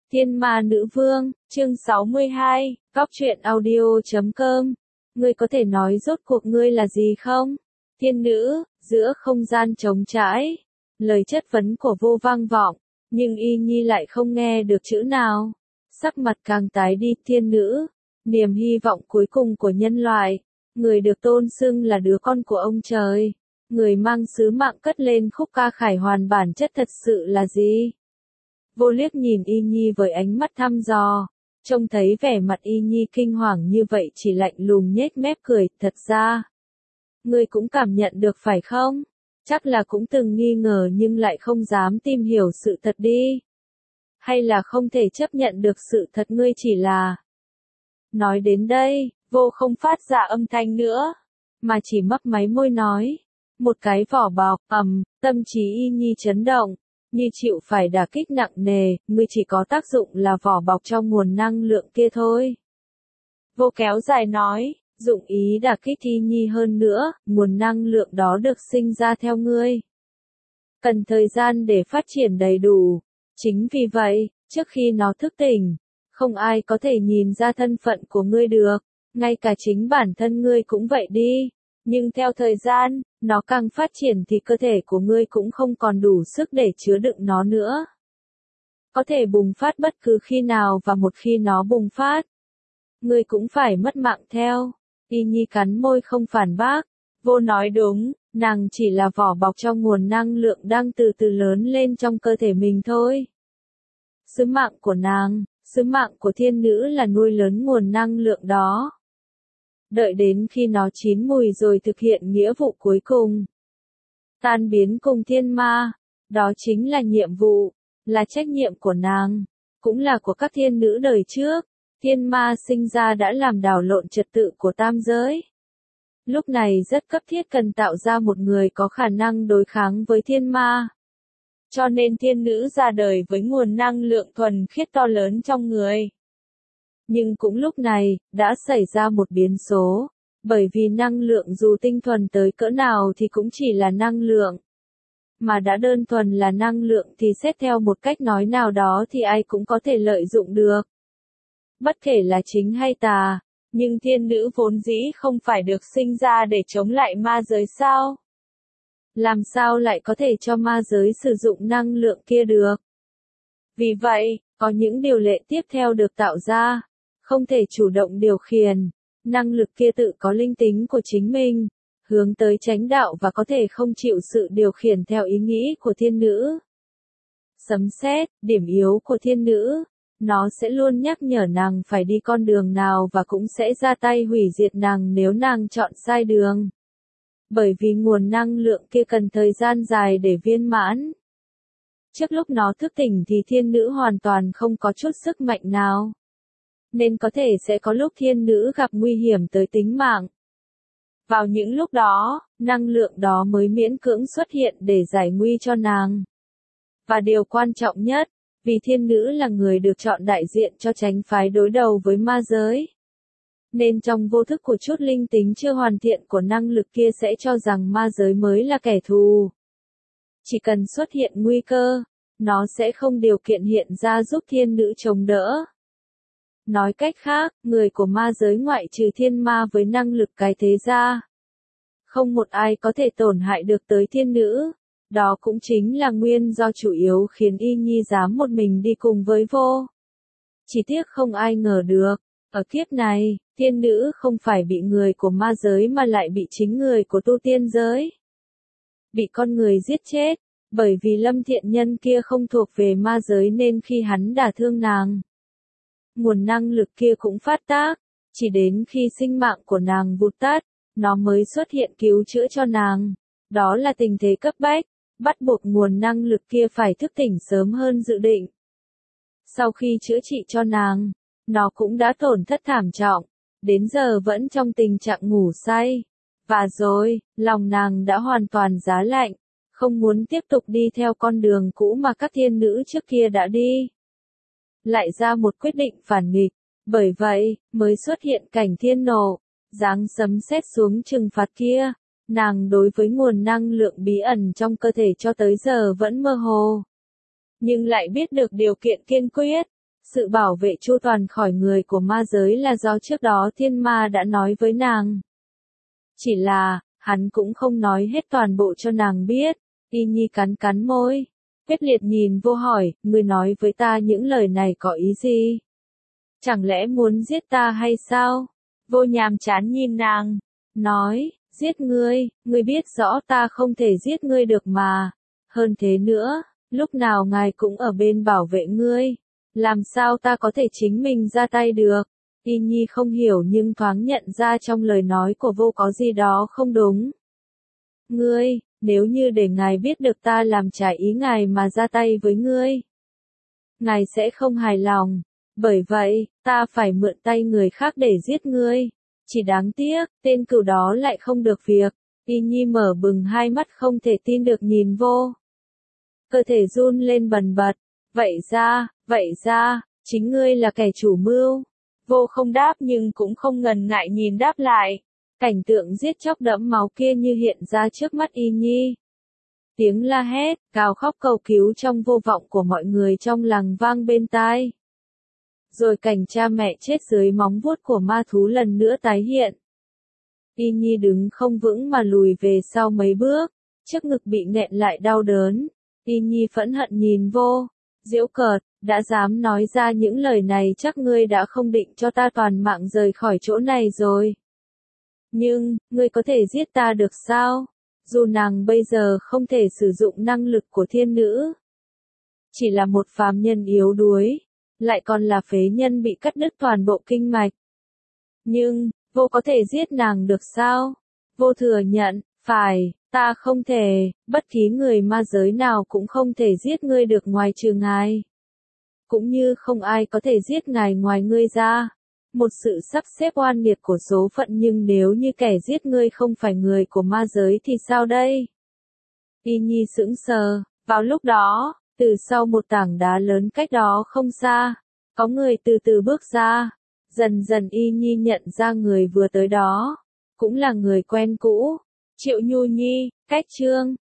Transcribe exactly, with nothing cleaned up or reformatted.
Thiên Ma Nữ Vương, chương sáu mươi hai, góc truyện audio chấm com. Ngươi có thể nói rốt cuộc ngươi là gì không? Thiên nữ, giữa không gian trống trải. Lời chất vấn của vô vang vọng, nhưng Y Nhi lại không nghe được chữ nào. Sắc mặt càng tái đi, thiên nữ, niềm hy vọng cuối cùng của nhân loại. Người được tôn xưng là đứa con của ông trời. Người mang sứ mạng cất lên khúc ca khải hoàn bản chất thật sự là gì? Vô liếc nhìn Y Nhi với ánh mắt thăm dò, trông thấy vẻ mặt Y Nhi kinh hoàng như vậy chỉ lạnh lùng nhếch mép cười, thật ra. Ngươi cũng cảm nhận được phải không? Chắc là cũng từng nghi ngờ nhưng lại không dám tìm hiểu sự thật đi. Hay là không thể chấp nhận được sự thật ngươi chỉ là. Nói đến đây, vô không phát ra âm thanh nữa, mà chỉ mấp máy môi nói. Một cái vỏ bọc, ầm, tâm trí Y Nhi chấn động. Như chịu phải đả kích nặng nề, ngươi chỉ có tác dụng là vỏ bọc trong nguồn năng lượng kia thôi. Vô kéo dài nói, dụng ý đả kích Y Nhi hơn nữa, nguồn năng lượng đó được sinh ra theo ngươi. Cần thời gian để phát triển đầy đủ. Chính vì vậy, trước khi nó thức tỉnh, không ai có thể nhìn ra thân phận của ngươi được, ngay cả chính bản thân ngươi cũng vậy đi. Nhưng theo thời gian, nó càng phát triển thì cơ thể của ngươi cũng không còn đủ sức để chứa đựng nó nữa. Có thể bùng phát bất cứ khi nào và một khi nó bùng phát, ngươi cũng phải mất mạng theo. Y Nhi cắn môi không phản bác. Vô nói đúng, nàng chỉ là vỏ bọc trong nguồn năng lượng đang từ từ lớn lên trong cơ thể mình thôi. Sứ mạng của nàng, sứ mạng của thiên nữ là nuôi lớn nguồn năng lượng đó. Đợi đến khi nó chín mùi rồi thực hiện nghĩa vụ cuối cùng. Tan biến cùng thiên ma, đó chính là nhiệm vụ, là trách nhiệm của nàng, cũng là của các thiên nữ đời trước. Thiên ma sinh ra đã làm đảo lộn trật tự của tam giới. Lúc này rất cấp thiết cần tạo ra một người có khả năng đối kháng với thiên ma. Cho nên thiên nữ ra đời với nguồn năng lượng thuần khiết to lớn trong người. Nhưng cũng lúc này, đã xảy ra một biến số, bởi vì năng lượng dù tinh thuần tới cỡ nào thì cũng chỉ là năng lượng. Mà đã đơn thuần là năng lượng thì xét theo một cách nói nào đó thì ai cũng có thể lợi dụng được. Bất kể là chính hay tà, nhưng thiên nữ vốn dĩ không phải được sinh ra để chống lại ma giới sao? Làm sao lại có thể cho ma giới sử dụng năng lượng kia được? Vì vậy, có những điều lệ tiếp theo được tạo ra. Không thể chủ động điều khiển, năng lực kia tự có linh tính của chính mình, hướng tới chánh đạo và có thể không chịu sự điều khiển theo ý nghĩ của thiên nữ. Sấm sét, điểm yếu của thiên nữ, nó sẽ luôn nhắc nhở nàng phải đi con đường nào và cũng sẽ ra tay hủy diệt nàng nếu nàng chọn sai đường. Bởi vì nguồn năng lượng kia cần thời gian dài để viên mãn. Trước lúc nó thức tỉnh thì thiên nữ hoàn toàn không có chút sức mạnh nào. Nên có thể sẽ có lúc thiên nữ gặp nguy hiểm tới tính mạng. Vào những lúc đó, năng lượng đó mới miễn cưỡng xuất hiện để giải nguy cho nàng. Và điều quan trọng nhất, vì thiên nữ là người được chọn đại diện cho chánh phái đối đầu với ma giới. Nên trong vô thức của chút linh tính chưa hoàn thiện của năng lực kia sẽ cho rằng ma giới mới là kẻ thù. Chỉ cần xuất hiện nguy cơ, nó sẽ không điều kiện hiện ra giúp thiên nữ chống đỡ. Nói cách khác, người của ma giới ngoại trừ thiên ma với năng lực cái thế ra. Không một ai có thể tổn hại được tới thiên nữ. Đó cũng chính là nguyên do chủ yếu khiến Y Nhi dám một mình đi cùng với vô. Chỉ tiếc không ai ngờ được, ở kiếp này, thiên nữ không phải bị người của ma giới mà lại bị chính người của tu tiên giới. Bị con người giết chết, bởi vì Lâm Thiện Nhân kia không thuộc về ma giới nên khi hắn đả thương nàng. Nguồn năng lực kia cũng phát tác, chỉ đến khi sinh mạng của nàng vụt tắt, nó mới xuất hiện cứu chữa cho nàng. Đó là tình thế cấp bách, bắt buộc nguồn năng lực kia phải thức tỉnh sớm hơn dự định. Sau khi chữa trị cho nàng, nó cũng đã tổn thất thảm trọng, đến giờ vẫn trong tình trạng ngủ say. Và rồi, lòng nàng đã hoàn toàn giá lạnh, không muốn tiếp tục đi theo con đường cũ mà các thiên nữ trước kia đã đi. Lại ra một quyết định phản nghịch, bởi vậy, mới xuất hiện cảnh thiên nộ, giáng sấm sét xuống trừng phạt kia. Nàng đối với nguồn năng lượng bí ẩn trong cơ thể cho tới giờ vẫn mơ hồ. Nhưng lại biết được điều kiện kiên quyết, Sự bảo vệ chu toàn khỏi người của ma giới là do trước đó thiên ma đã nói với nàng. Chỉ là, hắn cũng không nói hết toàn bộ cho nàng biết. Y Nhi cắn cắn môi. Quyết liệt nhìn vô hỏi, ngươi nói với ta những lời này có ý gì? Chẳng lẽ muốn giết ta hay sao? Vô nhàm chán nhìn nàng. Nói, giết ngươi, ngươi biết rõ ta không thể giết ngươi được mà. Hơn thế nữa, lúc nào ngài cũng ở bên bảo vệ ngươi. Làm sao ta có thể chính mình ra tay được? Y Nhi không hiểu nhưng thoáng nhận ra trong lời nói của vô có gì đó không đúng. Ngươi, nếu như để ngài biết được ta làm trái ý ngài mà ra tay với ngươi, ngài sẽ không hài lòng. Bởi vậy, ta phải mượn tay người khác để giết ngươi. Chỉ đáng tiếc, tên cừu đó lại không được việc. Y Nhi mở bừng hai mắt không thể tin được nhìn vô. Cơ thể run lên bần bật. Vậy ra, vậy ra, chính ngươi là kẻ chủ mưu. Vô không đáp nhưng cũng không ngần ngại nhìn đáp lại. Cảnh tượng giết chóc đẫm máu kia như hiện ra trước mắt Y Nhi. Tiếng la hét, gào khóc cầu cứu trong vô vọng của mọi người trong làng vang bên tai. Rồi cảnh cha mẹ chết dưới móng vuốt của ma thú lần nữa tái hiện. Y Nhi đứng không vững mà lùi về sau mấy bước, trước ngực bị nghẹn lại đau đớn. Y Nhi phẫn hận nhìn vô, giễu cợt, đã dám nói ra những lời này chắc ngươi đã không định cho ta toàn mạng rời khỏi chỗ này rồi. Nhưng, ngươi có thể giết ta được sao? Dù nàng bây giờ không thể sử dụng năng lực của thiên nữ. Chỉ là một phàm nhân yếu đuối, lại còn là phế nhân bị cắt đứt toàn bộ kinh mạch. Nhưng, vô có thể giết nàng được sao? Vô thừa nhận, phải, ta không thể, bất kỳ người ma giới nào cũng không thể giết ngươi được ngoài trừ ngài. Cũng như không ai có thể giết ngài ngoài ngươi ra. Một sự sắp xếp oan nghiệt của số phận nhưng nếu như kẻ giết ngươi không phải người của ma giới thì sao đây? Y Nhi sững sờ, vào lúc đó, từ sau một tảng đá lớn cách đó không xa, có người từ từ bước ra. Dần dần Y Nhi nhận ra người vừa tới đó, cũng là người quen cũ, Triệu Nhu Nhi, cách chương.